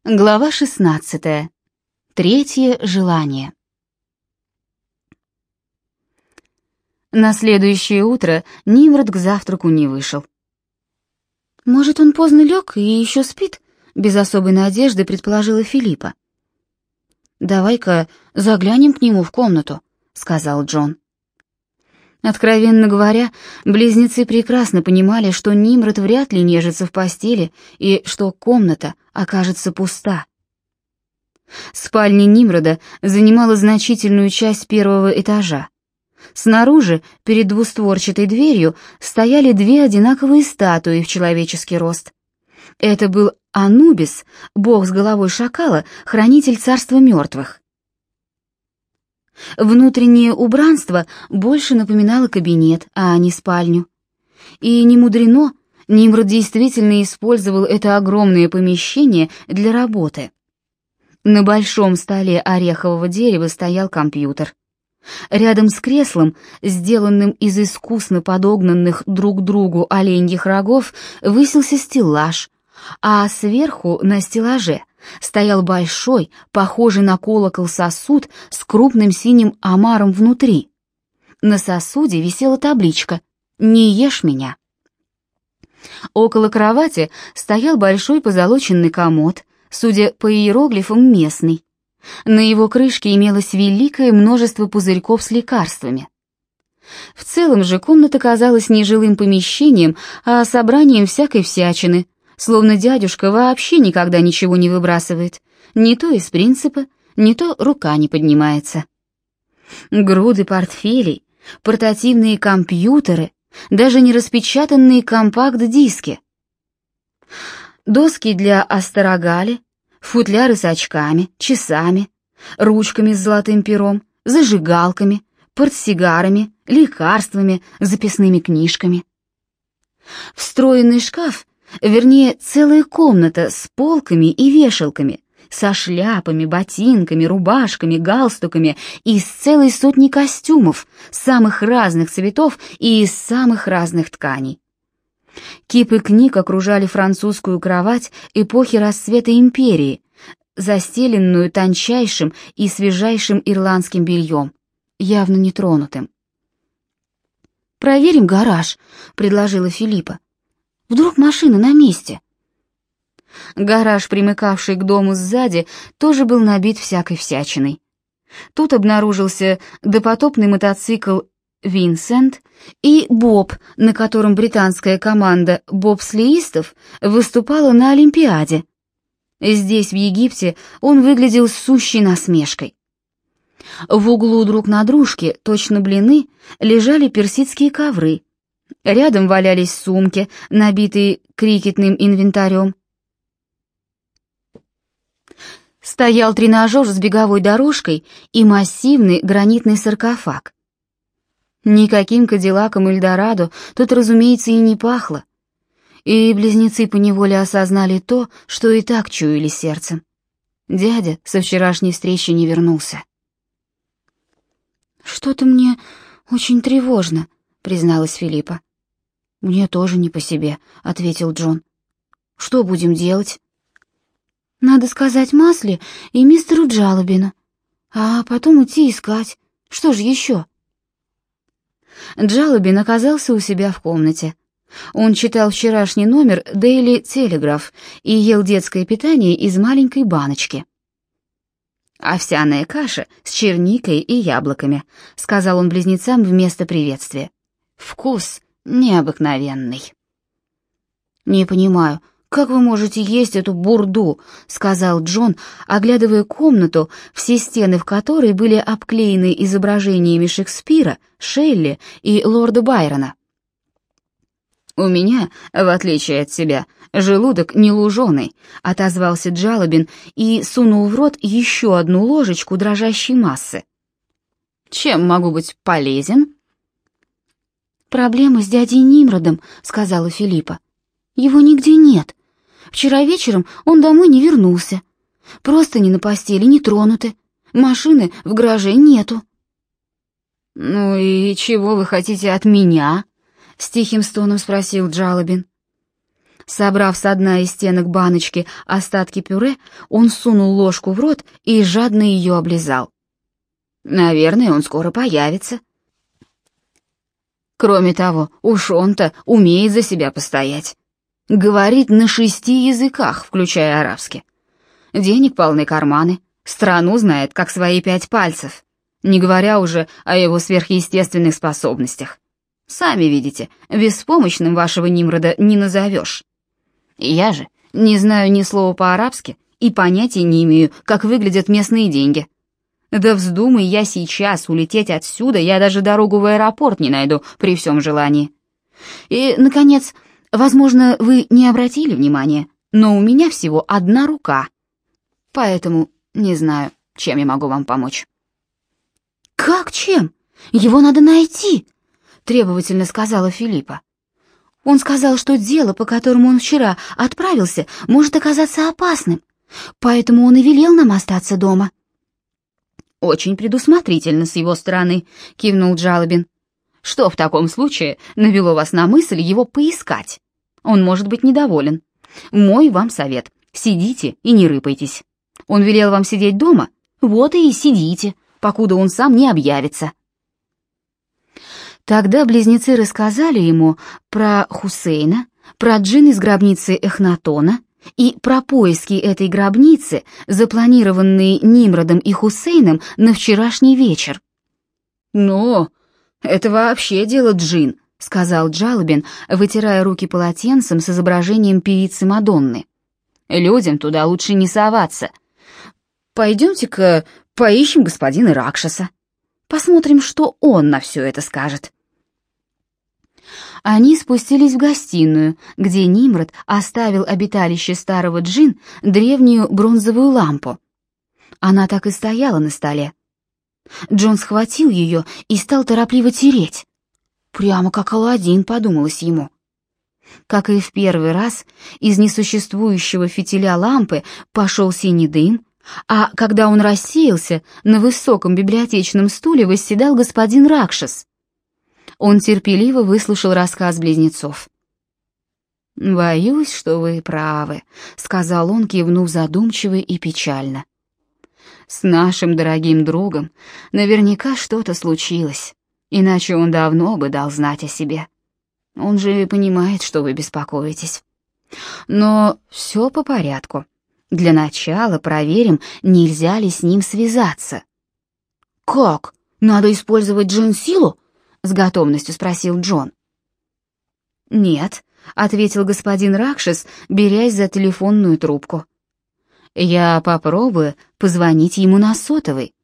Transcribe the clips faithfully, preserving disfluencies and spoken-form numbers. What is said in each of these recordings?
Глава шестнадцатая. Третье желание. На следующее утро Нимрод к завтраку не вышел. «Может, он поздно лег и еще спит?» — без особой надежды предположила Филиппа. «Давай-ка заглянем к нему в комнату», — сказал Джон. Откровенно говоря, близнецы прекрасно понимали, что Нимрод вряд ли нежится в постели и что комната окажется пуста. Спальня Нимрода занимала значительную часть первого этажа. Снаружи, перед двустворчатой дверью, стояли две одинаковые статуи в человеческий рост. Это был Анубис, бог с головой шакала, хранитель царства мертвых. Внутреннее убранство больше напоминало кабинет, а не спальню. И не мудрено, Нимрод действительно использовал это огромное помещение для работы. На большом столе орехового дерева стоял компьютер. Рядом с креслом, сделанным из искусно подогнанных друг к другу оленьих рогов, высился стеллаж, а сверху на стеллаже стоял большой, похожий на колокол сосуд с крупным синим омаром внутри. На сосуде висела табличка «Не ешь меня». Около кровати стоял большой позолоченный комод, судя по иероглифам, местный. На его крышке имелось великое множество пузырьков с лекарствами. В целом же комната казалась не жилым помещением, а собранием всякой всячины, словно дядюшка вообще никогда ничего не выбрасывает, не то из принципа, не то рука не поднимается. Груды портфелей, портативные компьютеры, даже не распечатанные компакт-диски. Доски для астрогали, футляры с очками, часами, ручками с золотым пером, зажигалками, портсигарами, лекарствами, записными книжками. Встроенный шкаф, вернее, целая комната с полками и вешалками, со шляпами, ботинками, рубашками, галстуками и с целой сотней костюмов самых разных цветов и из самых разных тканей. Кипы книг окружали французскую кровать эпохи расцвета империи, застеленную тончайшим и свежайшим ирландским бельем, явно нетронутым. «Проверим гараж», — предложила Филиппа. «Вдруг машина на месте?» Гараж, примыкавший к дому сзади, тоже был набит всякой всячиной. Тут обнаружился допотопный мотоцикл «Винсент» и «Боб», на котором британская команда бобслеистов выступала на Олимпиаде. Здесь, в Египте, он выглядел сущей насмешкой. В углу друг на дружке, точно блины, лежали персидские ковры. Рядом валялись сумки, набитые крикетным инвентарем. Стоял тренажер с беговой дорожкой и массивный гранитный саркофаг. Никаким Кадиллаком Эльдорадо тут, разумеется, и не пахло. И близнецы поневоле осознали то, что и так чуяли сердцем. Дядя со вчерашней встречи не вернулся. «Что-то мне очень тревожно», — призналась Филиппа. «Мне тоже не по себе», — ответил Джон. «Что будем делать?» «Надо сказать Масле и мистеру Джалобину, а потом идти искать. Что же еще?» Джалобин оказался у себя в комнате. Он читал вчерашний номер Daily Telegraph и ел детское питание из маленькой баночки. «Овсяная каша с черникой и яблоками», — сказал он близнецам вместо приветствия. «Вкус необыкновенный». «Не понимаю, как вы можете есть эту бурду?» — сказал Джон, оглядывая комнату, все стены в которой были обклеены изображениями Шекспира, Шелли и лорда Байрона. «У меня, в отличие от тебя, желудок не луженый», — отозвался Джалобин и сунул в рот еще одну ложечку дрожащей массы. «Чем могу быть полезен?» «Проблема с дядей Нимродом», — сказала Филиппа. «Его нигде нет. Вчера вечером он домой не вернулся. Простыни на постели не тронуты. Машины в гараже нету». «Ну и чего вы хотите от меня?» — с тихим стоном спросил Джалобин. Собрав с дна из стенок баночки остатки пюре, он сунул ложку в рот и жадно ее облизал. Наверное, он скоро появится. Кроме того, уж он-то умеет за себя постоять. Говорит на шести языках, включая арабский. Денег полны карманы, страну знает, как свои пять пальцев, не говоря уже о его сверхъестественных способностях. Сами видите, беспомощным вашего Нимрода не назовешь. Я же не знаю ни слова по-арабски и понятия не имею, как выглядят местные деньги. Да вздумай я сейчас улететь отсюда, я даже дорогу в аэропорт не найду при всем желании. И, наконец, возможно, вы не обратили внимания, но у меня всего одна рука, поэтому не знаю, чем я могу вам помочь». «Как чем? Его надо найти», — требовательно сказала Филиппа. «Он сказал, что дело, по которому он вчера отправился, может оказаться опасным, поэтому он и велел нам остаться дома». «Очень предусмотрительно с его стороны», — кивнул Джалабин. «Что в таком случае навело вас на мысль его поискать? Он может быть недоволен. Мой вам совет — сидите и не рыпайтесь. Он велел вам сидеть дома? Вот и сидите, покуда он сам не объявится». Тогда близнецы рассказали ему про Хусейна, про джин из гробницы Эхнатона и про поиски этой гробницы, запланированные Нимродом и Хусейном на вчерашний вечер. «Ну, это вообще дело джин», — сказал Джалабин, вытирая руки полотенцем с изображением певицы Мадонны. «Людям туда лучше не соваться. Пойдемте-ка поищем господина Ракшаса. Посмотрим, что он на все это скажет». Они спустились в гостиную, где Нимрод оставил обиталище старого джин древнюю бронзовую лампу. Она так и стояла на столе. Джон схватил ее и стал торопливо тереть. Прямо как Аладдин, подумалось ему. Как и в первый раз, из несуществующего фитиля лампы пошел синий дым, а когда он рассеялся, на высоком библиотечном стуле восседал господин Ракшас. Он терпеливо выслушал рассказ близнецов. «Боюсь, что вы правы», — сказал он, кивнув задумчиво и печально. «С нашим дорогим другом наверняка что-то случилось, иначе он давно бы дал знать о себе. Он же понимает, что вы беспокоитесь. Но все по порядку. Для начала проверим, нельзя ли с ним связаться». «Как? Надо использовать джин-силу?» — с готовностью спросил Джон. «Нет», — ответил господин Ракшас, берясь за телефонную трубку. «Я попробую позвонить ему на сотовый».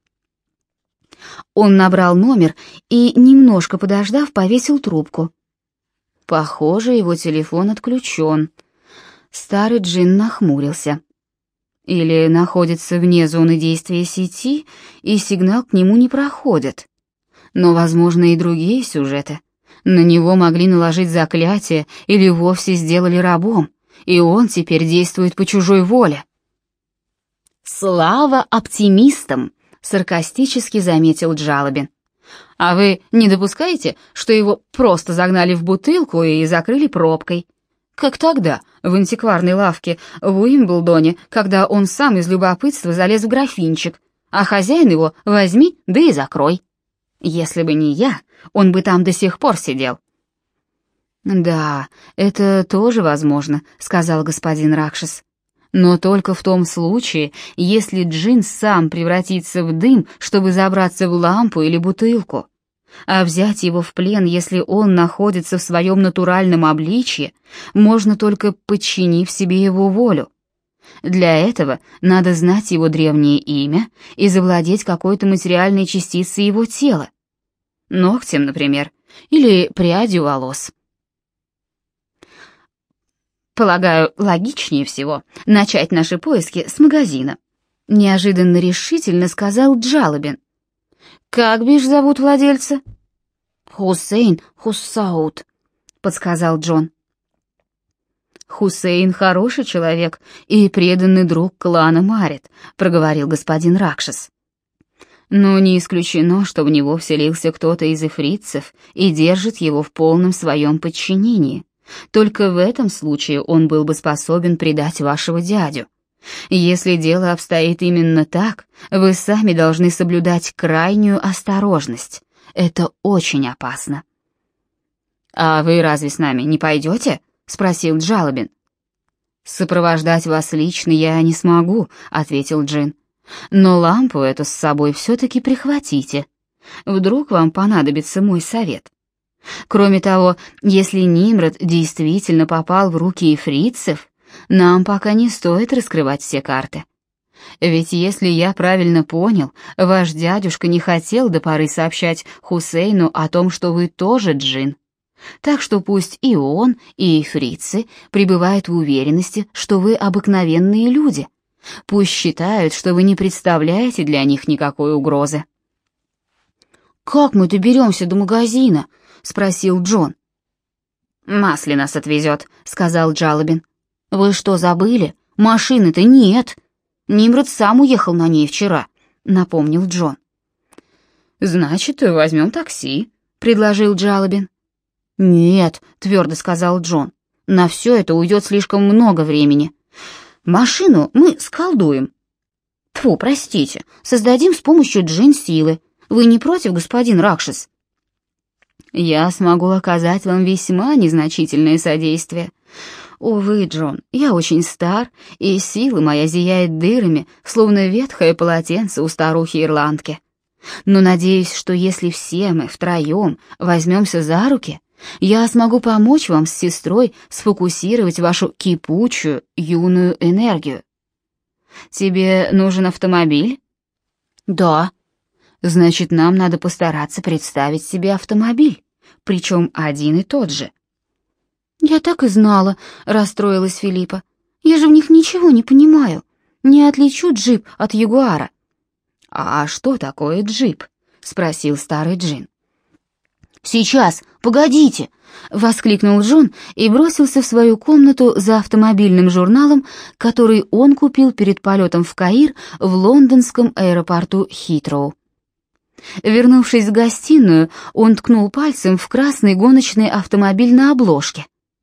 Он набрал номер и, немножко подождав, повесил трубку. Похоже, его телефон отключен. Старый джин нахмурился. Или находится вне зоны действия сети, и сигнал к нему не проходит. Но, возможно, и другие сюжеты. На него могли наложить заклятие или вовсе сделали рабом, и он теперь действует по чужой воле. «Слава оптимистам!» — саркастически заметил Джалабин. «А вы не допускаете, что его просто загнали в бутылку и закрыли пробкой? Как тогда, в антикварной лавке в Уимблдоне, когда он сам из любопытства залез в графинчик, а хозяин его возьми, да и закрой. Если бы не я, он бы там до сих пор сидел». «Да, это тоже возможно», — сказал господин Ракшас. «Но только в том случае, если джин сам превратится в дым, чтобы забраться в лампу или бутылку. А взять его в плен, если он находится в своем натуральном обличье, можно только подчинив себе его волю. Для этого надо знать его древнее имя и завладеть какой-то материальной частицей его тела. Ногтем, например, или прядью волос. Полагаю, логичнее всего начать наши поиски с магазина», — неожиданно решительно сказал Джалабин. «Как, бишь, зовут владельца?» «Хусейн Хуссаут», — подсказал Джон. «Хусейн хороший человек и преданный друг клана Марит», — проговорил господин Ракшас. «Но не исключено, что в него вселился кто-то из эфритцев и держит его в полном своем подчинении, Только в этом случае он был бы способен предать вашего дядю. Если дело обстоит именно так, вы сами должны соблюдать крайнюю осторожность. Это очень опасно. «А вы разве с нами не пойдете?» — спросил Джалобин. «Сопровождать вас лично я не смогу», — ответил Джин. «Но лампу эту с собой все-таки прихватите. Вдруг вам понадобится мой совет. Кроме того, если Нимрод действительно попал в руки ифритцев, нам пока не стоит раскрывать все карты. Ведь если я правильно понял, ваш дядюшка не хотел до поры сообщать Хусейну о том, что вы тоже джин. Так что пусть и он, и ифритцы пребывают в уверенности, что вы обыкновенные люди. Пусть считают, что вы не представляете для них никакой угрозы». «Как мы доберемся до магазина?» — спросил Джон. «Масли нас отвезет», — сказал Джалобин. «Вы что, забыли? Машины-то нет. Нимрод сам уехал на ней вчера», — напомнил Джон. «Значит, возьмем такси», — предложил Джалобин. «Нет», — твердо сказал Джон, — «на все это уйдет слишком много времени. Машину мы сколдуем. Тьфу, простите, создадим с помощью джин-силы. Вы не против, господин Ракшас?» «Я смогу оказать вам весьма незначительное содействие. Увы, Джон, я очень стар, и сила моя зияет дырами, словно ветхое полотенце у старухи-ирландки. Но надеюсь, что если все мы втроем возьмемся за руки, я смогу помочь вам с сестрой сфокусировать вашу кипучую юную энергию. Тебе нужен автомобиль?» «Да». «Значит, нам надо постараться представить себе автомобиль, причем один и тот же». «Я так и знала», — расстроилась Филиппа. «Я же в них ничего не понимаю. Не отличу джип от ягуара». «А что такое джип?» — спросил старый джин. «Сейчас, погодите!» — воскликнул Джон и бросился в свою комнату за автомобильным журналом, который он купил перед полетом в Каир в лондонском аэропорту Хитроу. Вернувшись в гостиную, он ткнул пальцем в красный гоночный автомобиль на обложке.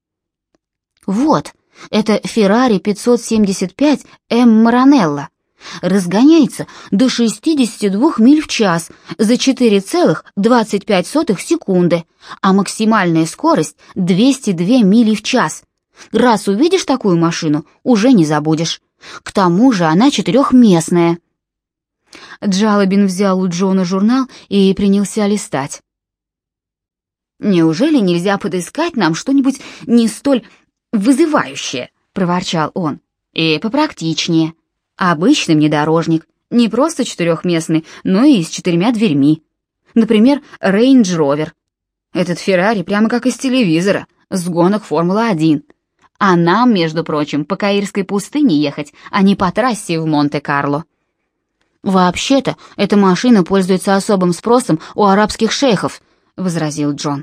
«Вот, это Ferrari пятьсот семьдесят пять эм Маранелло. Разгоняется до шестидесяти двух миль в час за четыре целых двадцать пять сотых секунды, а максимальная скорость двести две мили в час. Раз увидишь такую машину, уже не забудешь. К тому же она четырехместная». Джалобин взял у Джона журнал и принялся листать. «Неужели нельзя подыскать нам что-нибудь не столь вызывающее?» — проворчал он. «И попрактичнее. Обычный внедорожник, не просто четырехместный, но и с четырьмя дверьми. Например, Range Rover. Этот Феррари прямо как из телевизора, с гонок Формулы один. А нам, между прочим, по Каирской пустыне ехать, а не по трассе в Монте-Карло». «Вообще-то, эта машина пользуется особым спросом у арабских шейхов», — возразил Джон.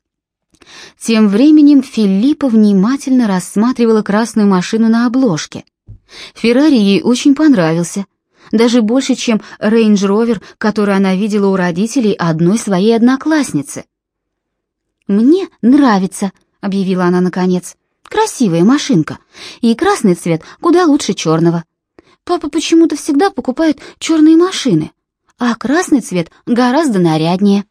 Тем временем Филиппа внимательно рассматривала красную машину на обложке. Феррари ей очень понравился, даже больше, чем рейндж-ровер, который она видела у родителей одной своей одноклассницы. «Мне нравится», — объявила она наконец. «Красивая машинка, и красный цвет куда лучше черного. Папа почему-то всегда покупает черные машины, а красный цвет гораздо наряднее».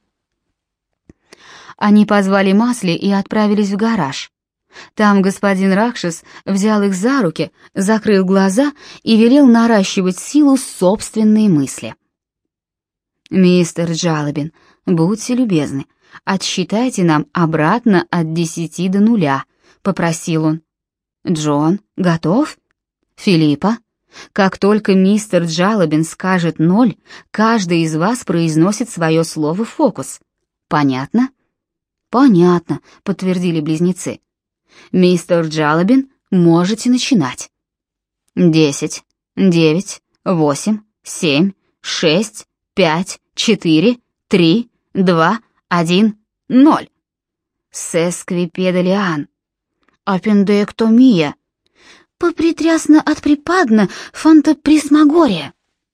Они позвали Масли и отправились в гараж. Там господин Ракшас взял их за руки, закрыл глаза и велел наращивать силу собственной мысли. «Мистер Джалобин, будьте любезны, отсчитайте нам обратно от десяти до нуля», — попросил он. «Джон, готов? Филиппа? Как только мистер Джалобин скажет ноль, каждый из вас произносит свое слово «фокус». Понятно?» «Понятно», — подтвердили близнецы. «Мистер Джалобин, можете начинать». «Десять, девять, восемь, семь, шесть, пять, четыре, три, два, один, ноль». «Сесквипедалиан». «Аппендэктомия». «Попритрясно отприпадно фантаприсмагория».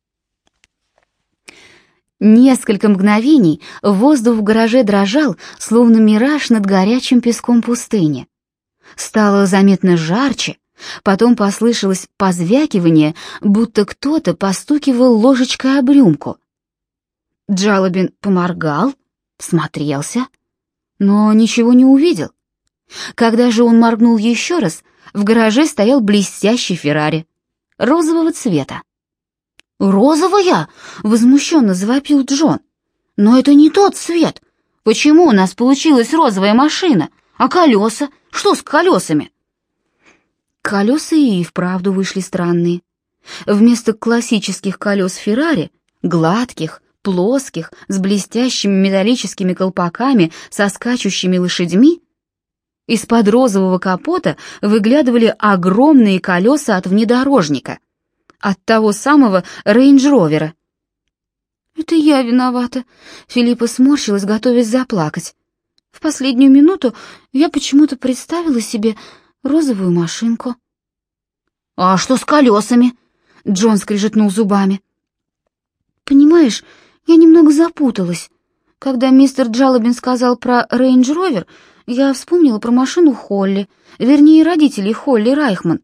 Несколько мгновений воздух в гараже дрожал, словно мираж над горячим песком пустыни. Стало заметно жарче, потом послышалось позвякивание, будто кто-то постукивал ложечкой об рюмку. Джалобин поморгал, всмотрелся, но ничего не увидел. Когда же он моргнул еще раз, в гараже стоял блестящий Феррари, розового цвета. «Розовая?» — возмущенно завопил Джон. «Но это не тот цвет. Почему у нас получилась розовая машина? А колеса? Что с колесами?» Колеса и вправду вышли странные. Вместо классических колес Феррари, гладких, плоских, с блестящими металлическими колпаками, со скачущими лошадьми, из-под розового капота выглядывали огромные колеса от внедорожника, от того самого рейндж-ровера. «Это я виновата», — Филиппа сморщилась, готовясь заплакать. «В последнюю минуту я почему-то представила себе розовую машинку». «А что с колесами?» — Джон скрежетнул зубами. «Понимаешь, я немного запуталась. Когда мистер Джалобин сказал про рейндж-ровер, я вспомнила про машину Холли, вернее, родителей Холли Райхман».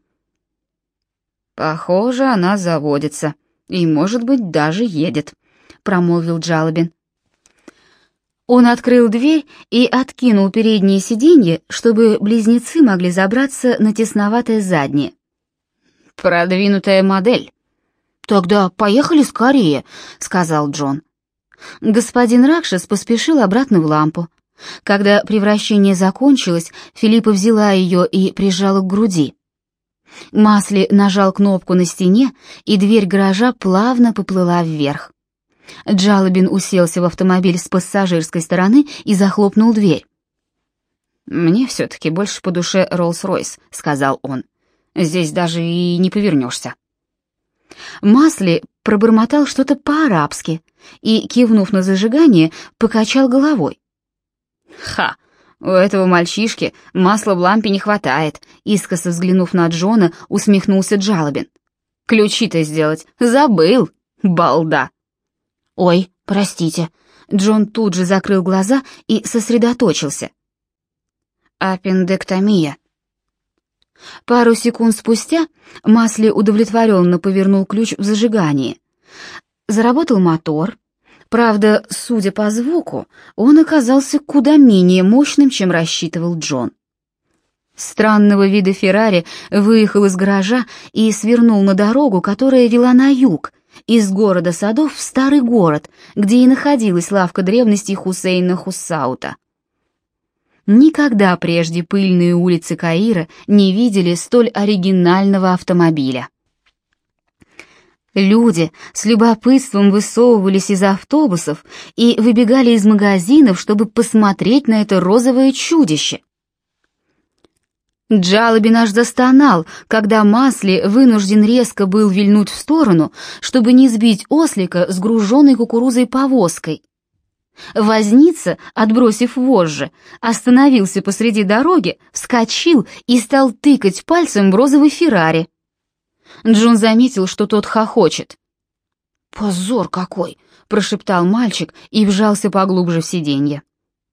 «Похоже, она заводится и, может быть, даже едет», — промолвил Джалобин. Он открыл дверь и откинул переднее сиденье, чтобы близнецы могли забраться на тесноватое заднее. «Продвинутая модель». «Тогда поехали скорее», — сказал Джон. Господин Ракшас поспешил обратно в лампу. Когда превращение закончилось, Филиппа взяла ее и прижала к груди. Масли нажал кнопку на стене, и дверь гаража плавно поплыла вверх. Джалобин уселся в автомобиль с пассажирской стороны и захлопнул дверь. «Мне все-таки больше по душе Роллс-Ройс», — сказал он. «Здесь даже и не повернешься». Масли пробормотал что-то по-арабски и, кивнув на зажигание, покачал головой. «Ха! У этого мальчишки масла в лампе не хватает», — искоса взглянув на Джона, усмехнулся Джалобин. «Ключи-то сделать забыл, балда!» «Ой, простите». Джон тут же закрыл глаза и сосредоточился. «Аппендэктомия». Пару секунд спустя Масли удовлетворенно повернул ключ в зажигании. Заработал мотор. Правда, судя по звуку, он оказался куда менее мощным, чем рассчитывал Джон. Странного вида Феррари выехал из гаража и свернул на дорогу, которая вела на юг, из города Садов в старый город, где и находилась лавка древностей Хусейна Хуссаута. Никогда прежде пыльные улицы Каира не видели столь оригинального автомобиля. Люди с любопытством высовывались из автобусов и выбегали из магазинов, чтобы посмотреть на это розовое чудище. Джалобин аж застонал, когда Масли вынужден резко был вильнуть в сторону, чтобы не сбить ослика с груженной кукурузой повозкой. Возница, отбросив вожжи, остановился посреди дороги, вскочил и стал тыкать пальцем в розовый Феррари. Джон заметил, что тот хохочет. «Позор какой!» — прошептал мальчик и вжался поглубже в сиденье.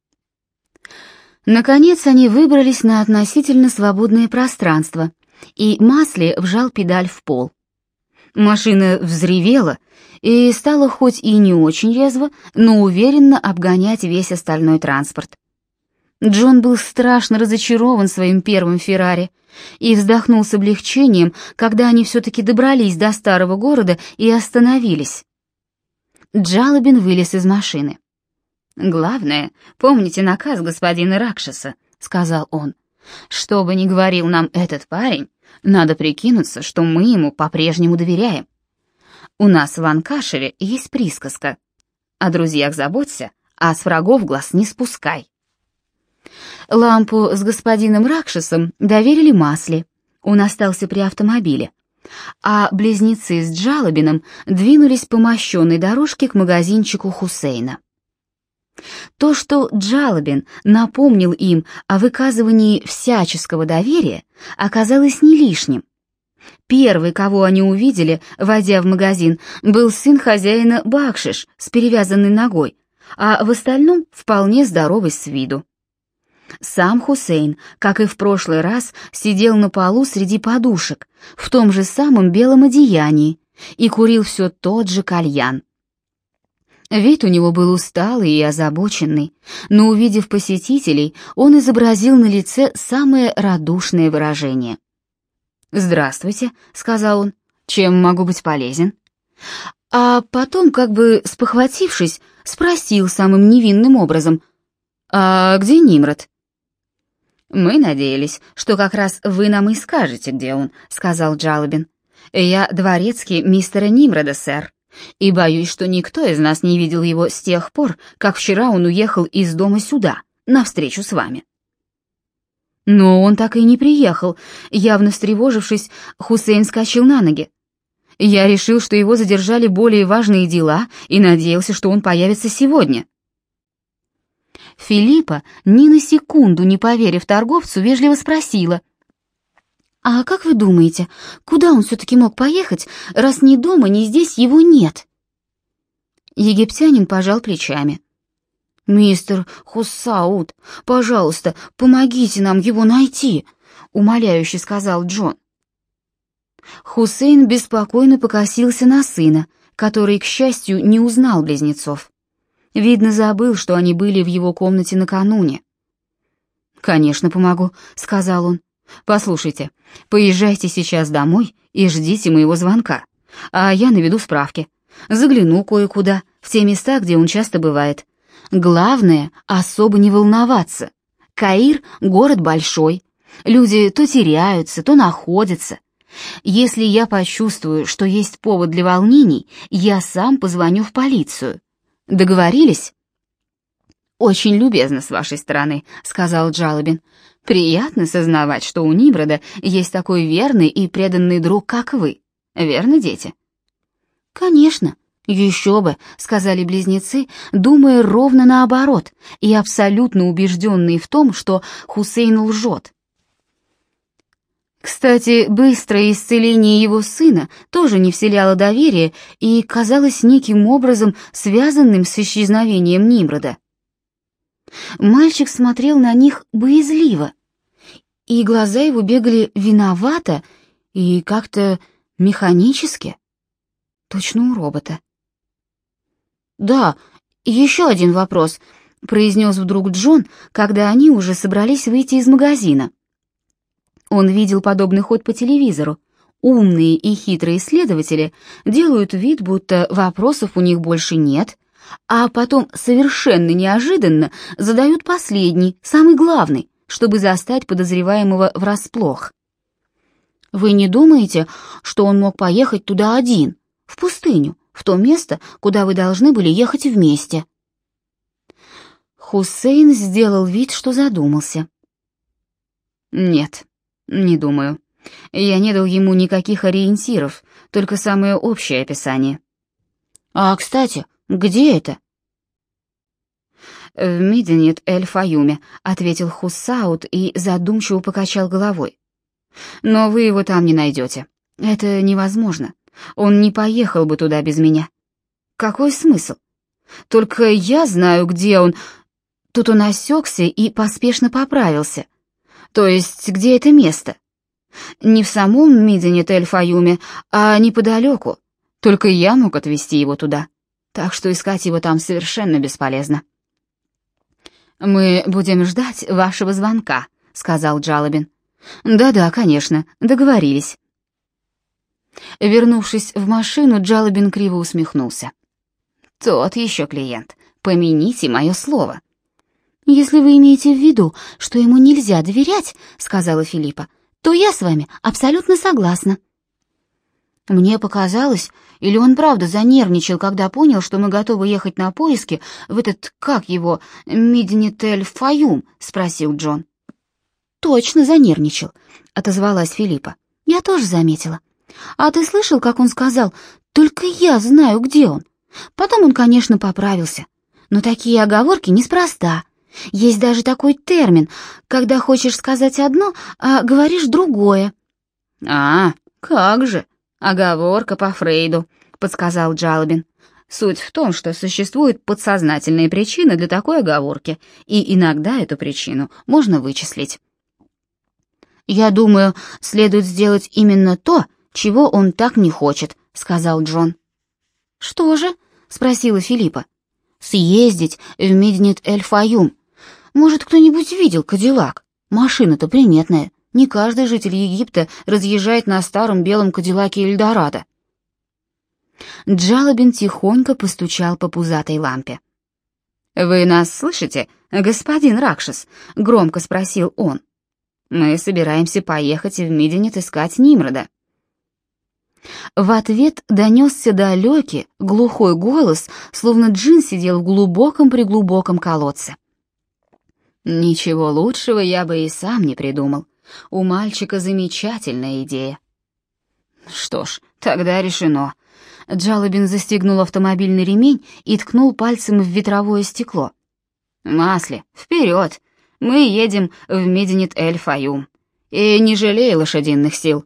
Наконец они выбрались на относительно свободное пространство, и Масли вжал педаль в пол. Машина взревела и стала хоть и не очень резво, но уверенно обгонять весь остальной транспорт. Джон был страшно разочарован своим первым Феррари и вздохнул с облегчением, когда они все-таки добрались до старого города и остановились. Джалобин вылез из машины. «Главное, помните наказ господина Ракшаса», — сказал он. «Что бы ни говорил нам этот парень, надо прикинуться, что мы ему по-прежнему доверяем. У нас в Анкашере есть присказка: о друзьях заботься, а с врагов глаз не спускай». Лампу с господином Ракшасом доверили Масли, он остался при автомобиле, а близнецы с Джалобином двинулись по мощенной дорожке к магазинчику Хусейна. То, что Джалобин напомнил им о выказывании всяческого доверия, оказалось не лишним. Первый, кого они увидели, войдя в магазин, был сын хозяина Бакшиш с перевязанной ногой, а в остальном вполне здоровый с виду. Сам Хусейн, как и в прошлый раз, сидел на полу среди подушек, в том же самом белом одеянии, и курил все тот же кальян. Вид у него был усталый и озабоченный, но, увидев посетителей, он изобразил на лице самое радушное выражение. «Здравствуйте», — сказал он, — «чем могу быть полезен?» А потом, как бы спохватившись, спросил самым невинным образом: «А где Нимрод?» «Мы надеялись, что как раз вы нам и скажете, где он», — сказал Джалабин. «Я дворецкий мистера Нимрода, сэр, и боюсь, что никто из нас не видел его с тех пор, как вчера он уехал из дома сюда, навстречу с вами». Но он так и не приехал. Явно встревожившись, Хусейн вскочил на ноги. Я решил, что его задержали более важные дела, и надеялся, что он появится сегодня. Филиппа, ни на секунду не поверив торговцу, вежливо спросила: «А как вы думаете, куда он все-таки мог поехать, раз ни дома, ни здесь его нет?» Египтянин пожал плечами. «Мистер Хуссауд, пожалуйста, помогите нам его найти», — умоляюще сказал Джон. Хусейн беспокойно покосился на сына, который, к счастью, не узнал близнецов. Видно, забыл, что они были в его комнате накануне. «Конечно, помогу», — сказал он. «Послушайте, поезжайте сейчас домой и ждите моего звонка, а я наведу справки. Загляну кое-куда, в те места, где он часто бывает. Главное, особо не волноваться. Каир — город большой. Люди то теряются, то находятся. Если я почувствую, что есть повод для волнений, я сам позвоню в полицию. Договорились?» «Очень любезно с вашей стороны», — сказал Джалабин. «Приятно сознавать, что у Нимрода есть такой верный и преданный друг, как вы. Верно, дети?» «Конечно, еще бы», — сказали близнецы, думая ровно наоборот и абсолютно убежденные в том, что Хусейн лжет. Кстати, быстрое исцеление его сына тоже не вселяло доверия и казалось неким образом связанным с исчезновением Нимрода. Мальчик смотрел на них боязливо, и глаза его бегали виновато и как-то механически, точно у робота. «Да, еще один вопрос», — произнес вдруг Джон, когда они уже собрались выйти из магазина. Он видел подобный ход по телевизору. Умные и хитрые следователи делают вид, будто вопросов у них больше нет, а потом совершенно неожиданно задают последний, самый главный, чтобы застать подозреваемого врасплох. «Вы не думаете, что он мог поехать туда один, в пустыню, в то место, куда вы должны были ехать вместе?» Хусейн сделал вид, что задумался. «Нет, не думаю. Я не дал ему никаких ориентиров, только самое общее описание». «А, кстати, где это?» «В Мединет-эль-Фаюме», — ответил Хуссауд и задумчиво покачал головой. «Но вы его там не найдете. Это невозможно. Он не поехал бы туда без меня. Какой смысл? Только я знаю, где он...» Тут он осекся и поспешно поправился. «То есть, где это место? Не в самом Мединет-эль-Фаюме, а неподалеку. Только я мог отвезти его туда, так что искать его там совершенно бесполезно». «Мы будем ждать вашего звонка», — сказал Джалабин. «Да-да, конечно, договорились». Вернувшись в машину, Джалабин криво усмехнулся. «Тот еще клиент, помяните мое слово». «Если вы имеете в виду, что ему нельзя доверять, — сказала Филиппа, — то я с вами абсолютно согласна». Мне показалось, или он правда занервничал, когда понял, что мы готовы ехать на поиски в этот, как его, Мединет-эль-Фаюм, — спросил Джон. «Точно занервничал», — отозвалась Филиппа. «Я тоже заметила. А ты слышал, как он сказал: только я знаю, где он?» Потом он, конечно, поправился. Но такие оговорки неспроста. Есть даже такой термин, когда хочешь сказать одно, а говоришь другое. «А, как же, оговорка по Фрейду», — подсказал Джалабин. Суть в том, что существует подсознательная причина для такой оговорки, и иногда эту причину можно вычислить. «Я думаю, следует сделать именно то, чего он так не хочет», — сказал Джон. «Что же?» — спросила Филиппа. «Съездить в Мединет-эль-Фаюм. Может, кто-нибудь видел Кадиллак? Машина-то приметная. Не каждый житель Египта разъезжает на старом белом Кадиллаке Эльдорадо». Джалабин тихонько постучал по пузатой лампе. «Вы нас слышите, господин Ракшас?» — громко спросил он. «Мы собираемся поехать в Мединет искать Нимрода». В ответ донесся далекий, глухой голос, словно джин сидел в глубоком-преглубоком колодце. «Ничего лучшего я бы и сам не придумал. У мальчика замечательная идея». «Что ж, тогда решено». Джалабин застегнул автомобильный ремень и ткнул пальцем в ветровое стекло. «Масли, вперед! Мы едем в Мединет-эль-Фаюм. И не жалей лошадиных сил».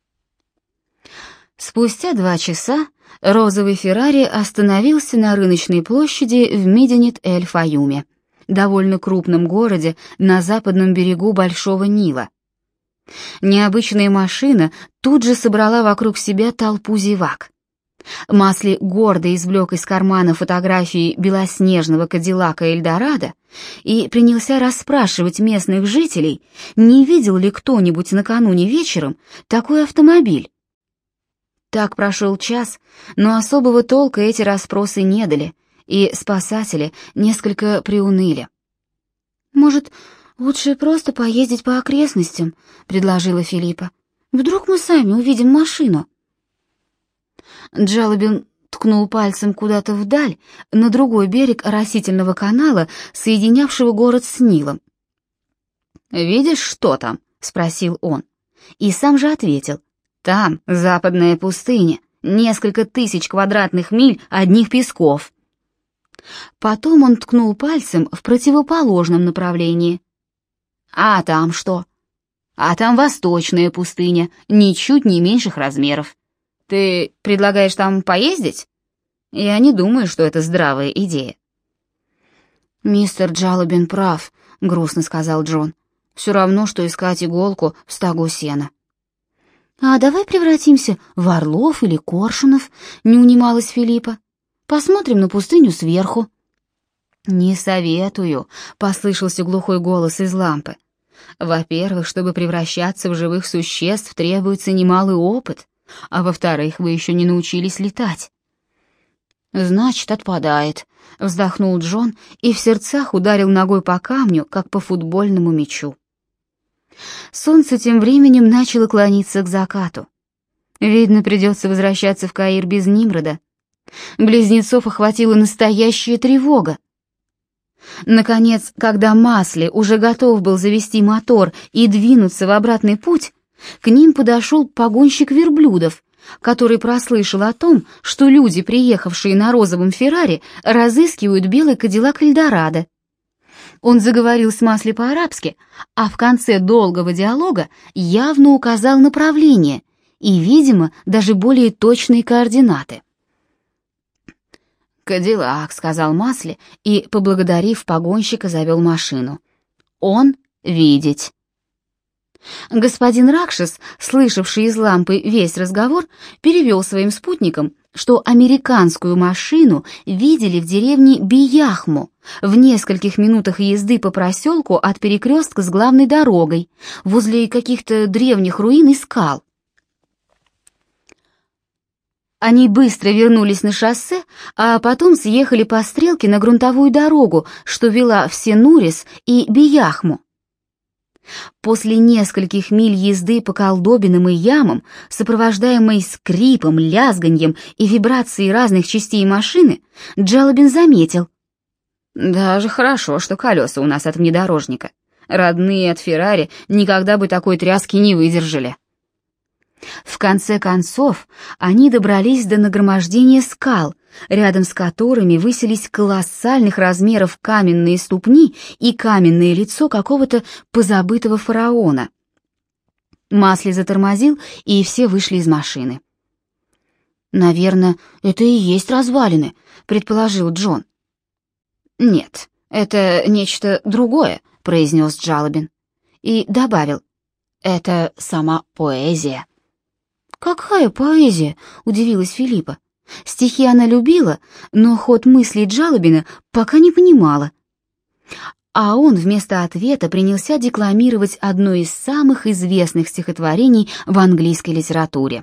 Спустя два часа розовый Феррари остановился на рыночной площади в Мединет-эль-Фаюме, довольно крупном городе на западном берегу Большого Нила. Необычная машина тут же собрала вокруг себя толпу зевак. Масли гордо извлек из кармана фотографии белоснежного Кадиллака Эльдорадо и принялся расспрашивать местных жителей, не видел ли кто-нибудь накануне вечером такой автомобиль. Так прошел час, но особого толка эти расспросы не дали, и спасатели несколько приуныли. «Может, лучше просто поездить по окрестностям?» — предложила Филиппа. «Вдруг мы сами увидим машину?» Джалабин ткнул пальцем куда-то вдаль, на другой берег оросительного канала, соединявшего город с Нилом. «Видишь, что там?» — спросил он. И сам же ответил. «Там западная пустыня, несколько тысяч квадратных миль одних песков». Потом он ткнул пальцем в противоположном направлении. «А там что?» «А там восточная пустыня, ничуть не меньших размеров. Ты предлагаешь там поездить? Я не думаю, что это здравая идея». «Мистер Джалабин прав», — грустно сказал Джон. «Все равно, что искать иголку в стогу сена». «А давай превратимся в орлов или коршунов», — не унималась Филиппа. «Посмотрим на пустыню сверху». «Не советую», — послышался глухой голос из лампы. «Во-первых, чтобы превращаться в живых существ, требуется немалый опыт, а во-вторых, вы еще не научились летать». «Значит, отпадает», — вздохнул Джон и в сердцах ударил ногой по камню, как по футбольному мячу. Солнце тем временем начало клониться к закату. Видно, придется возвращаться в Каир без Нимрода. Близнецов охватила настоящая тревога. Наконец, когда Масли уже готов был завести мотор и двинуться в обратный путь, к ним подошел погонщик верблюдов, который прослышал о том, что люди, приехавшие на розовом Феррари, разыскивают белый Кадиллак Эльдорадо. Он заговорил с Масли по-арабски, а в конце долгого диалога явно указал направление и, видимо, даже более точные координаты. «Кадиллак», — сказал Масли и, поблагодарив погонщика, завел машину. «Он видеть». Господин Ракшас, слышавший из лампы весь разговор, перевел своим спутникам, что американскую машину видели в деревне Бияхму, в нескольких минутах езды по проселку от перекрестка с главной дорогой, возле каких-то древних руин и скал. Они быстро вернулись на шоссе, а потом съехали по стрелке на грунтовую дорогу, что вела в Сенурис и Бияхму. После нескольких миль езды по колдобинам и ямам, сопровождаемой скрипом, лязганьем и вибрацией разных частей машины, Джалабин заметил: «Даже хорошо, что колеса у нас от внедорожника. Родные от Феррари никогда бы такой тряски не выдержали». В конце концов, они добрались до нагромождения скал, рядом с которыми высились колоссальных размеров каменные ступни и каменное лицо какого-то позабытого фараона. Масли затормозил, и все вышли из машины. «Наверное, это и есть развалины», — предположил Джон. «Нет, это нечто другое», — произнес Джалобин. И добавил: «Это сама поэзия». «Какая поэзия?» — удивилась Филиппа. Стихи она любила, но ход мыслей Джалобина пока не понимала. А он вместо ответа принялся декламировать одно из самых известных стихотворений в английской литературе.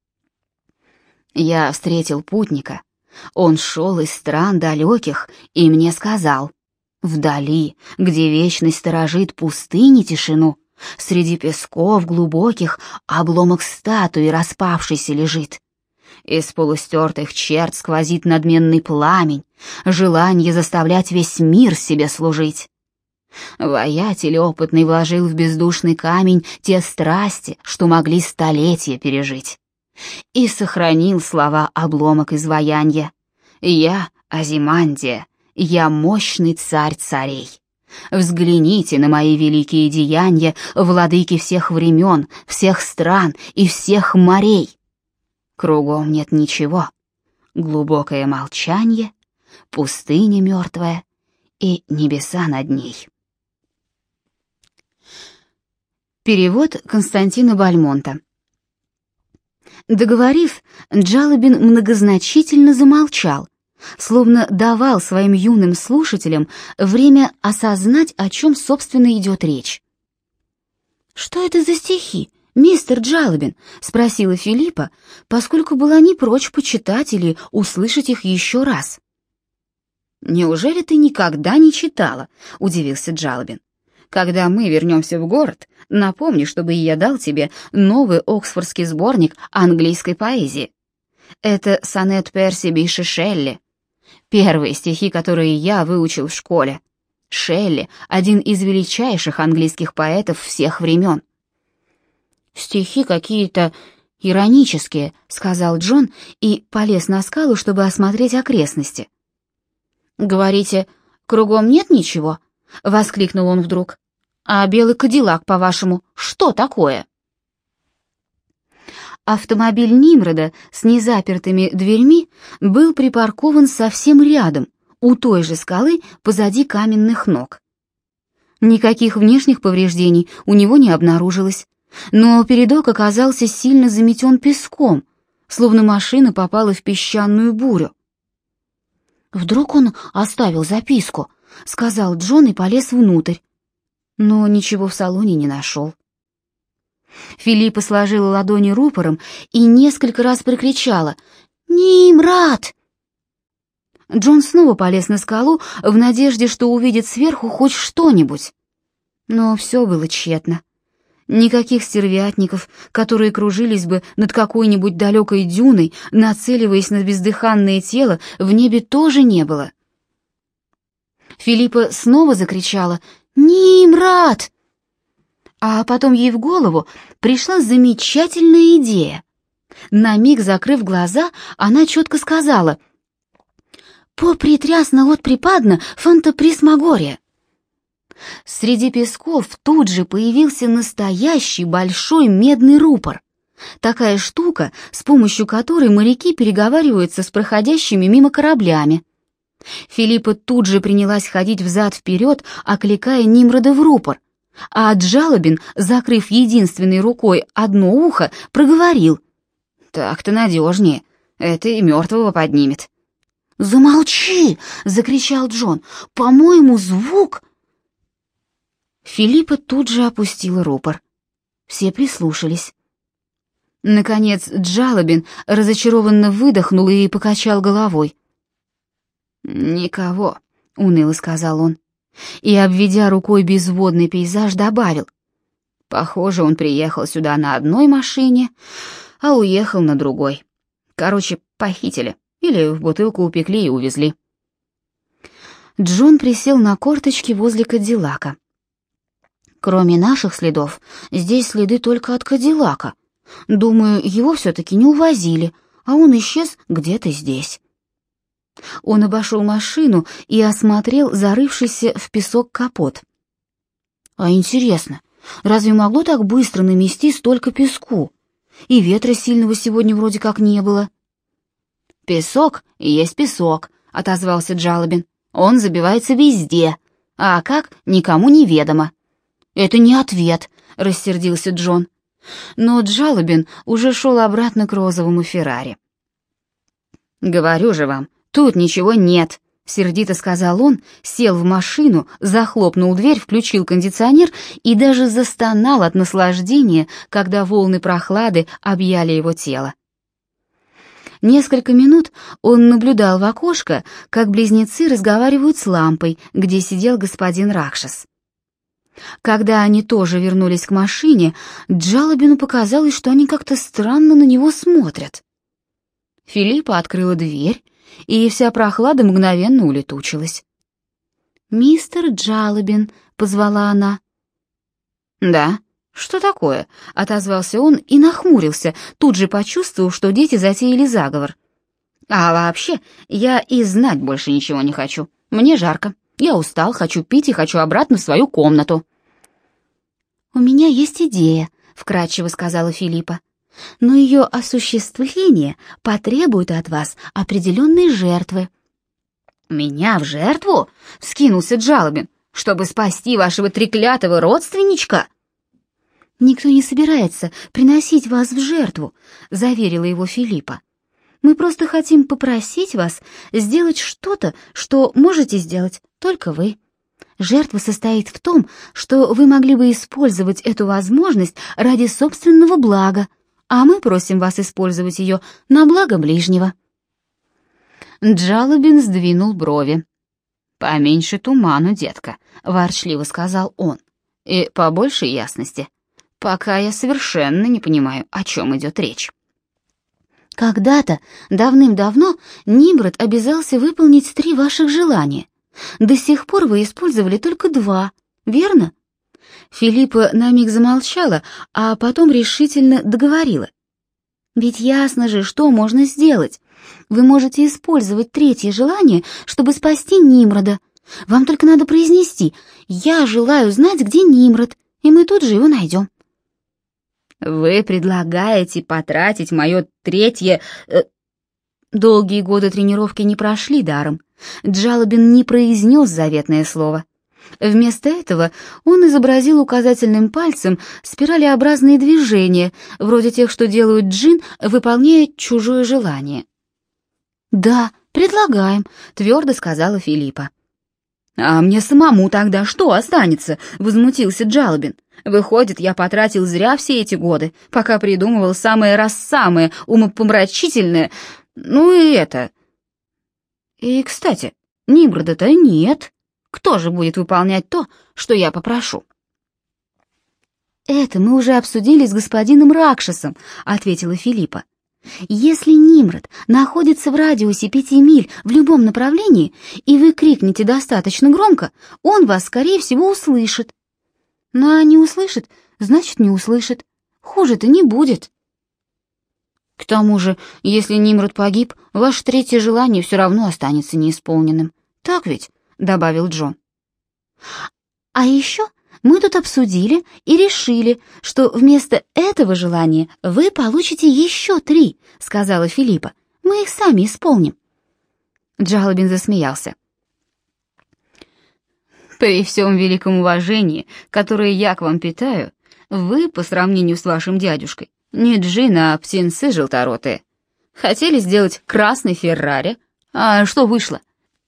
«Я встретил путника. Он шел из стран далеких и мне сказал: вдали, где вечность сторожит пустыни тишину, среди песков глубоких обломок статуи распавшейся лежит. Из полустертых черт сквозит надменный пламень, желание заставлять весь мир себе служить. Воятель опытный вложил в бездушный камень те страсти, что могли столетия пережить, и сохранил слова обломок изваянья. Я Азимандия, я мощный царь царей. Взгляните на мои великие деяния, владыки всех времен, всех стран и всех морей. Кругом нет ничего, глубокое молчание, пустыня мертвая и небеса над ней». Перевод Константина Бальмонта. Договорив, Джалобин многозначительно замолчал, словно давал своим юным слушателям время осознать, о чем, собственно, идет речь. «Что это за стихи, мистер Джалобин?» — спросила Филиппа, поскольку была не прочь почитать или услышать их еще раз. «Неужели ты никогда не читала?» — удивился Джалобин. «Когда мы вернемся в город, напомни, чтобы я дал тебе новый оксфордский сборник английской поэзии. Это сонет Перси Bysshe Шелли, первые стихи, которые я выучил в школе. Шелли — один из величайших английских поэтов всех времен». «Стихи какие-то иронические», — сказал Джон и полез на скалу, чтобы осмотреть окрестности. «Говорите, кругом нет ничего?» — воскликнул он вдруг. «А белый кадиллак, по-вашему, что такое?» Автомобиль Нимрода с незапертыми дверьми был припаркован совсем рядом, у той же скалы позади каменных ног. Никаких внешних повреждений у него не обнаружилось, но передок оказался сильно заметен песком, словно машина попала в песчаную бурю. «Вдруг он оставил записку», — сказал Джон и полез внутрь, но ничего в салоне не нашел. Филиппа сложила ладони рупором и несколько раз прокричала: «Нимрод!». Джон снова полез на скалу в надежде, что увидит сверху хоть что-нибудь. Но все было тщетно. Никаких стервятников, которые кружились бы над какой-нибудь далекой дюной, нацеливаясь на бездыханное тело, в небе тоже не было. Филиппа снова закричала: «Нимрод!». А потом ей в голову пришла замечательная идея. На миг закрыв глаза, она четко сказала: «Попритрясно от припадна фантаприсмагория». Среди песков тут же появился настоящий большой медный рупор. Такая штука, с помощью которой моряки переговариваются с проходящими мимо кораблями. Филиппа тут же принялась ходить взад-вперед, окликая Нимрода в рупор, а Джалобин, закрыв единственной рукой одно ухо, проговорил: «Так-то надежнее, это и мертвого поднимет». «Замолчи!» — закричал Джон. «По-моему, звук...» Филиппа тут же опустила рупор. Все прислушались. Наконец Джалобин разочарованно выдохнул и покачал головой. «Никого», — уныло сказал он, и, обведя рукой безводный пейзаж, добавил: «Похоже, он приехал сюда на одной машине, а уехал на другой. Короче, похитили или в бутылку упекли и увезли». Джон присел на корточки возле кадиллака. «Кроме наших следов, здесь следы только от кадиллака. Думаю, его все-таки не увозили, а он исчез где-то здесь». Он обошел машину и осмотрел зарывшийся в песок капот. «А интересно, разве могло так быстро намести столько песку? И ветра сильного сегодня вроде как не было». «Песок есть песок», — отозвался Джалобин. «Он забивается везде, а как, никому не ведомо». «Это не ответ», — рассердился Джон. Но Джалобин уже шел обратно к розовому Феррари. «Говорю же вам, тут ничего нет», — сердито сказал он, сел в машину, захлопнул дверь, включил кондиционер и даже застонал от наслаждения, когда волны прохлады объяли его тело. Несколько минут он наблюдал в окошко, как близнецы разговаривают с лампой, где сидел господин Ракшас. Когда они тоже вернулись к машине, Джалобину показалось, что они как-то странно на него смотрят. Филиппа открыла дверь, и вся прохлада мгновенно улетучилась. «Мистер Джалобин», — позвала она. «Да, что такое?» — отозвался он и нахмурился, тут же почувствовав, что дети затеяли заговор. «А вообще, я и знать больше ничего не хочу. Мне жарко. Я устал, хочу пить и хочу обратно в свою комнату». «У меня есть идея», — вкратчиво сказала Филиппа. «Но ее осуществление потребует от вас определенной жертвы». «Меня в жертву?» — вскинулся Джалобин. «Чтобы спасти вашего треклятого родственничка?» «Никто не собирается приносить вас в жертву», — заверила его Филиппа. «Мы просто хотим попросить вас сделать что-то, что можете сделать только вы. Жертва состоит в том, что вы могли бы использовать эту возможность ради собственного блага, а мы просим вас использовать ее на благо ближнего». Джалобин сдвинул брови. «Поменьше туману, детка», — ворчливо сказал он, — «и побольше ясности. Пока я совершенно не понимаю, о чем идет речь». «Когда-то, давным-давно, Нимрод обязался выполнить три ваших желания. До сих пор вы использовали только два, верно?» Филиппа на миг замолчала, а потом решительно договорила. «Ведь ясно же, что можно сделать. Вы можете использовать третье желание, чтобы спасти Нимрода. Вам только надо произнести: «Я желаю знать, где Нимрод», и мы тут же его найдем». «Вы предлагаете потратить мое третье...» э... Долгие годы тренировки не прошли даром. Джалобин не произнес заветное слово. Вместо этого он изобразил указательным пальцем спиралеобразные движения, вроде тех, что делают джин, выполняя чужое желание. «Да, предлагаем», — твердо сказала Филиппа. «А мне самому тогда что останется?» — возмутился Джалобин. «Выходит, я потратил зря все эти годы, пока придумывал самое-раз-самое умопомрачительное, ну и это. И, кстати, Нимрода-то нет. Кто же будет выполнять то, что я попрошу?» «Это мы уже обсудили с господином Ракшасом», — ответила Филиппа. «Если Нимрод находится в радиусе пяти миль в любом направлении, и вы крикнете достаточно громко, он вас, скорее всего, услышит. Ну а не услышит, значит, не услышит. Хуже-то не будет. К тому же, если Нимрод погиб, ваше третье желание все равно останется неисполненным. Так ведь?» — добавил Джон. «А еще мы тут обсудили и решили, что вместо этого желания вы получите еще три», — сказала Филиппа. «Мы их сами исполним». Джалобин засмеялся. «При всем великом уважении, которое я к вам питаю, вы, по сравнению с вашим дядюшкой, не джин, а птенцы желторотые. Хотели сделать красный Феррари, а что вышло?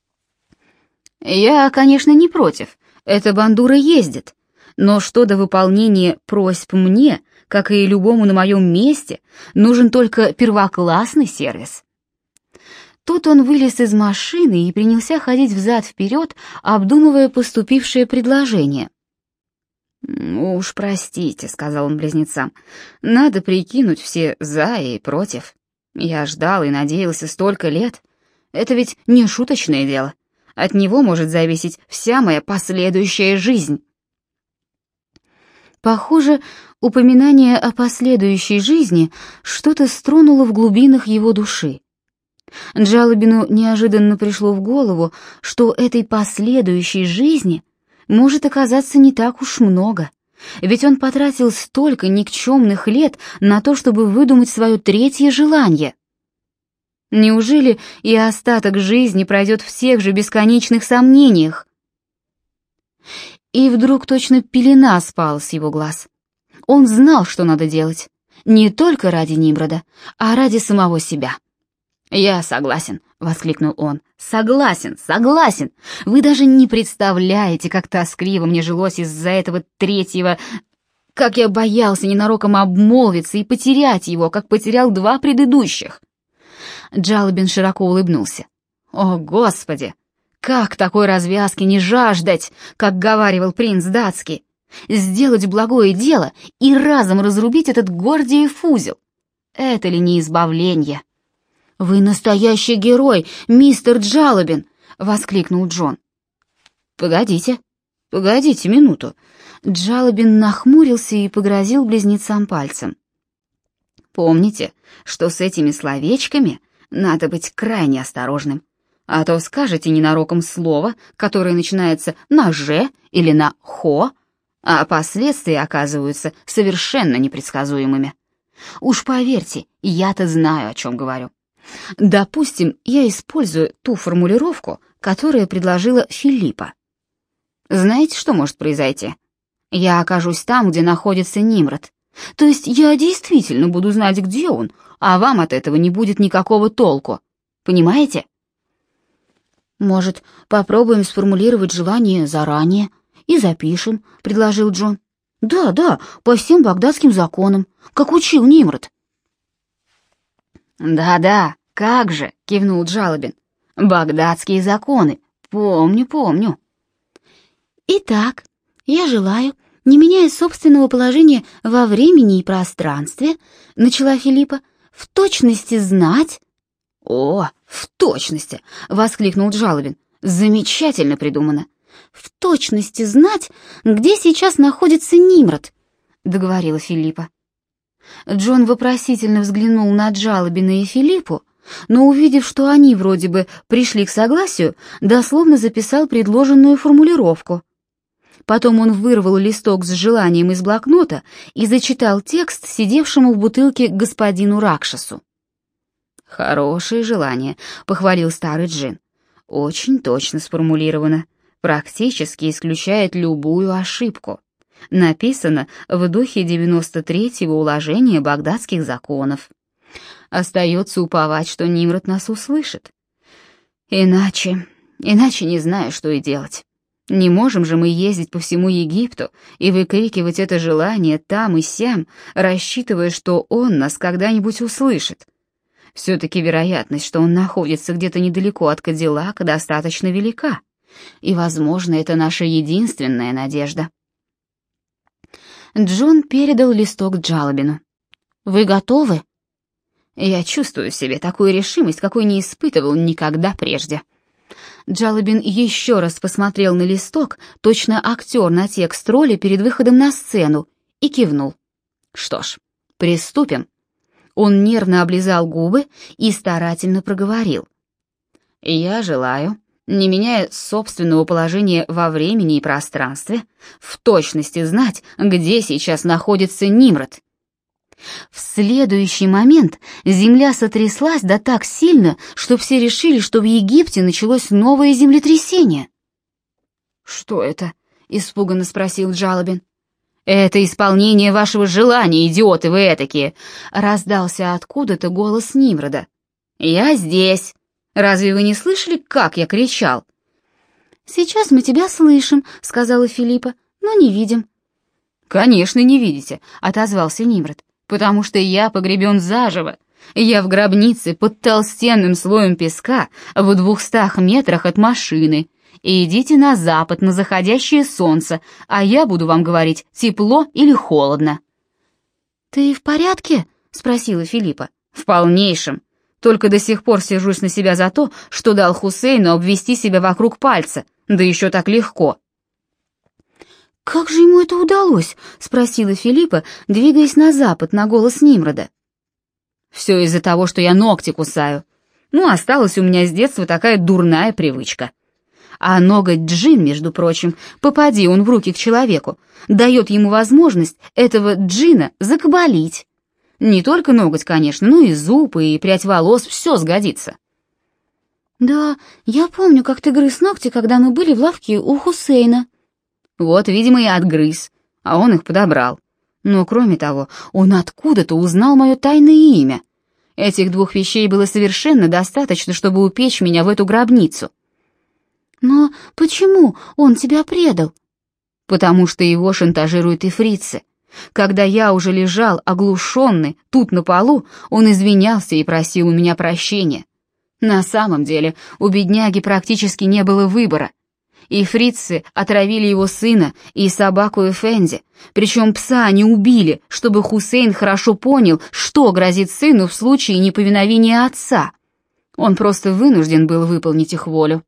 Я, конечно, не против, эта бандура ездит, но что до выполнения просьб мне, как и любому на моем месте, нужен только первоклассный сервис». Тут он вылез из машины и принялся ходить взад-вперед, обдумывая поступившее предложение. «Уж простите», — сказал он близнецам, — «надо прикинуть все «за» и «против». Я ждал и надеялся столько лет. Это ведь не шуточное дело. От него может зависеть вся моя последующая жизнь». Похоже, упоминание о последующей жизни что-то стронуло в глубинах его души. Джалобину неожиданно пришло в голову, что этой последующей жизни может оказаться не так уж много, ведь он потратил столько никчемных лет на то, чтобы выдумать свое третье желание. Неужели и остаток жизни пройдет в тех же бесконечных сомнениях? И вдруг точно пелена спала с его глаз. Он знал, что надо делать. Не только ради Нимрода, а ради самого себя. «Я согласен», — воскликнул он. «Согласен, согласен! Вы даже не представляете, как тоскливо мне жилось из-за этого третьего... Как я боялся ненароком обмолвиться и потерять его, как потерял два предыдущих!» Джалобин широко улыбнулся. «О, Господи! Как такой развязки не жаждать, как говаривал принц датский? Сделать благое дело и разом разрубить этот Гордиев узел. Это ли не избавление?» «Вы настоящий герой, мистер Джалобин!» — воскликнул Джон. «Погодите, погодите минуту». Джалобин нахмурился и погрозил близнецам пальцем. «Помните, что с этими словечками надо быть крайне осторожным, а то скажете ненароком слово, которое начинается на «ж» или на «хо», а последствия оказываются совершенно непредсказуемыми. Уж поверьте, я-то знаю, о чем говорю. Допустим, я использую ту формулировку, которую предложила Филиппа. Знаете, что может произойти? Я окажусь там, где находится Нимрод. То есть я действительно буду знать, где он, а вам от этого не будет никакого толку. Понимаете? «Может, попробуем сформулировать желание заранее и запишем», — предложил Джон. «Да, да, по всем багдадским законам, как учил Нимрод». «Да-да, как же», — кивнул Джалобин. «Багдадские законы, помню, помню». «Итак, я желаю, не меняя собственного положения во времени и пространстве», — начала Филиппа, — «в точности знать...» «О, в точности!» — воскликнул Джалобин. «Замечательно придумано!» «В точности знать, где сейчас находится Нимрод», — договорила Филиппа. Джон вопросительно взглянул на Джалобина и Филиппу, но, увидев, что они вроде бы пришли к согласию, дословно записал предложенную формулировку. Потом он вырвал листок с желанием из блокнота и зачитал текст сидевшему в бутылке господину Ракшасу. «Хорошее желание», — похвалил старый джин. «Очень точно сформулировано, практически исключает любую ошибку. Написано в духе девяносто третьего уложения багдадских законов. Остается уповать, что Нимрод нас услышит. Иначе, иначе не знаю, что и делать. Не можем же мы ездить по всему Египту и выкрикивать это желание там и сям, рассчитывая, что он нас когда-нибудь услышит. Все-таки вероятность, что он находится где-то недалеко от Кадиллака, достаточно велика, и, возможно, это наша единственная надежда». Джон передал листок Джалобину. «Вы готовы?» «Я чувствую в себе такую решимость, какой не испытывал никогда прежде». Джалобин еще раз посмотрел на листок, точно актер на текст роли перед выходом на сцену, и кивнул. «Что ж, приступим». Он нервно облизал губы и старательно проговорил. «Я желаю, не меняя собственного положения во времени и пространстве, в точности знать, где сейчас находится Нимрод». В следующий момент земля сотряслась да так сильно, что все решили, что в Египте началось новое землетрясение. «Что это?» — испуганно спросил Джалобин. «Это исполнение вашего желания, идиоты вы этакие!» — раздался откуда-то голос Нимрода. «Я здесь! Разве вы не слышали, как я кричал?» «Сейчас мы тебя слышим», — сказала Филиппа, — «но не видим». «Конечно, не видите», — отозвался Нимрод, «потому что я погребен заживо. Я в гробнице под толстенным слоем песка в двухстах метрах от машины. И идите на запад, на заходящее солнце, а я буду вам говорить, тепло или холодно». «Ты в порядке?» — спросила Филиппа. «В полнейшем. Только до сих пор сержусь на себя за то, что дал Хусейну обвести себя вокруг пальца, да еще так легко». «Как же ему это удалось?» — спросила Филиппа, двигаясь на запад на голос Нимрода. «Все из-за того, что я ногти кусаю. Ну, осталась у меня с детства такая дурная привычка. А ноготь джин, между прочим, попади он в руки к человеку, дает ему возможность этого джина закабалить. Не только ноготь, конечно, но и зуб, и прядь волос, все сгодится. Да, я помню, как ты грыз ногти, когда мы были в лавке у Хусейна. Вот, видимо, и отгрыз, а он их подобрал. Но, кроме того, он откуда-то узнал мое тайное имя. Этих двух вещей было совершенно достаточно, чтобы упечь меня в эту гробницу. Но почему он тебя предал? Потому что его шантажируют ифрицы. Когда я уже лежал, оглушенный, тут на полу, он извинялся и просил у меня прощения. На самом деле, у бедняги практически не было выбора. Ифрицы отравили его сына и собаку Эфенди, причем пса они убили, чтобы Хусейн хорошо понял, что грозит сыну в случае неповиновения отца. Он просто вынужден был выполнить их волю.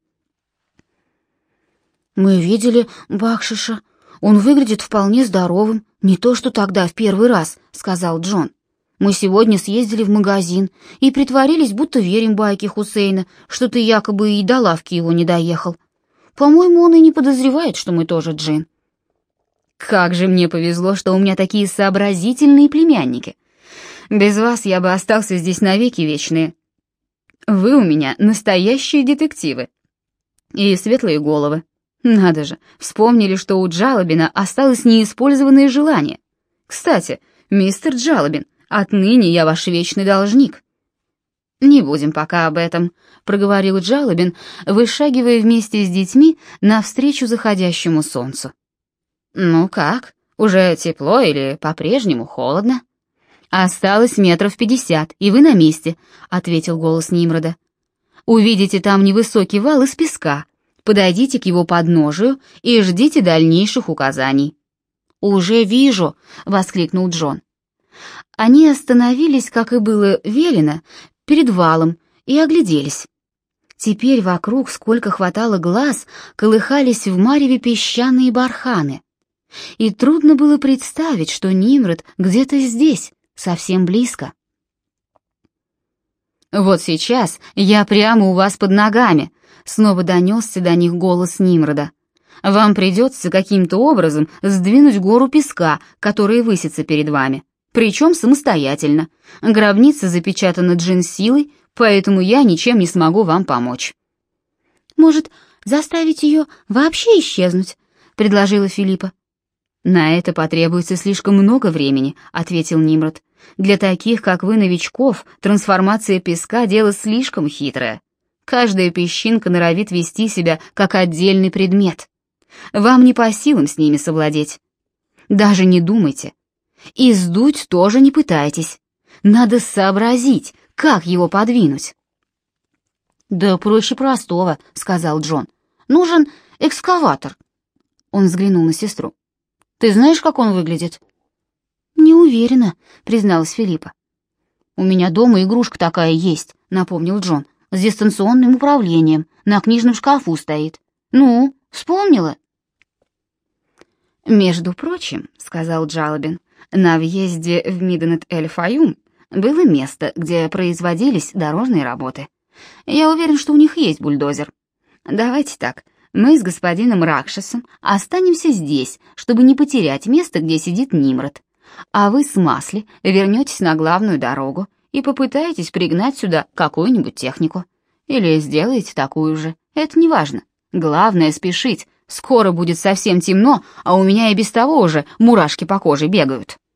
Мы видели Бахшиша. Он выглядит вполне здоровым, не то что тогда, в первый раз, сказал Джон. Мы сегодня съездили в магазин и притворились, будто верим байке Хусейна, что ты якобы и до лавки его не доехал. По-моему, он и не подозревает, что мы тоже джин. Как же мне повезло, что у меня такие сообразительные племянники. Без вас я бы остался здесь навеки вечные. Вы у меня настоящие детективы. И светлые головы. Надо же, вспомнили, что у Джалабина осталось неиспользованное желание. Кстати, мистер Джалабин, отныне я ваш вечный должник. Не будем пока об этом, проговорил Джалабин, вышагивая вместе с детьми навстречу заходящему солнцу. Ну как, уже тепло или по-прежнему холодно? Осталось метров пятьдесят, и вы на месте, ответил голос Нимрода. Увидите там невысокий вал из песка. Подойдите к его подножию и ждите дальнейших указаний. «Уже вижу!» — воскликнул Джон. Они остановились, как и было велено, перед валом и огляделись. Теперь вокруг, сколько хватало глаз, колыхались в мареве песчаные барханы. И трудно было представить, что Нимрод где-то здесь, совсем близко. «Вот сейчас я прямо у вас под ногами», — снова донесся до них голос Нимрода. «Вам придется каким-то образом сдвинуть гору песка, которая высится перед вами, причем самостоятельно. Гробница запечатана джин-силой, поэтому я ничем не смогу вам помочь». «Может, заставить ее вообще исчезнуть?» — предложила Филиппа. «На это потребуется слишком много времени», — ответил Нимрод. «Для таких, как вы, новичков, трансформация песка — дело слишком хитрое. Каждая песчинка норовит вести себя как отдельный предмет. Вам не по силам с ними совладеть. Даже не думайте. И сдуть тоже не пытайтесь. Надо сообразить, как его подвинуть». «Да проще простого», — сказал Джон. «Нужен экскаватор». Он взглянул на сестру. «Ты знаешь, как он выглядит?» «Не уверена», — призналась Филиппа. «У меня дома игрушка такая есть», — напомнил Джон, «с дистанционным управлением, на книжном шкафу стоит. Ну, вспомнила?» «Между прочим», — сказал Джалабин, «на въезде в Миденет-эль-Фаюм было место, где производились дорожные работы. Я уверен, что у них есть бульдозер. Давайте так, мы с господином Ракшасом останемся здесь, чтобы не потерять место, где сидит Нимрод, а вы с Масли вернетесь на главную дорогу и попытаетесь пригнать сюда какую-нибудь технику. Или сделаете такую же, это не важно. Главное спешить, скоро будет совсем темно, а у меня и без того уже мурашки по коже бегают».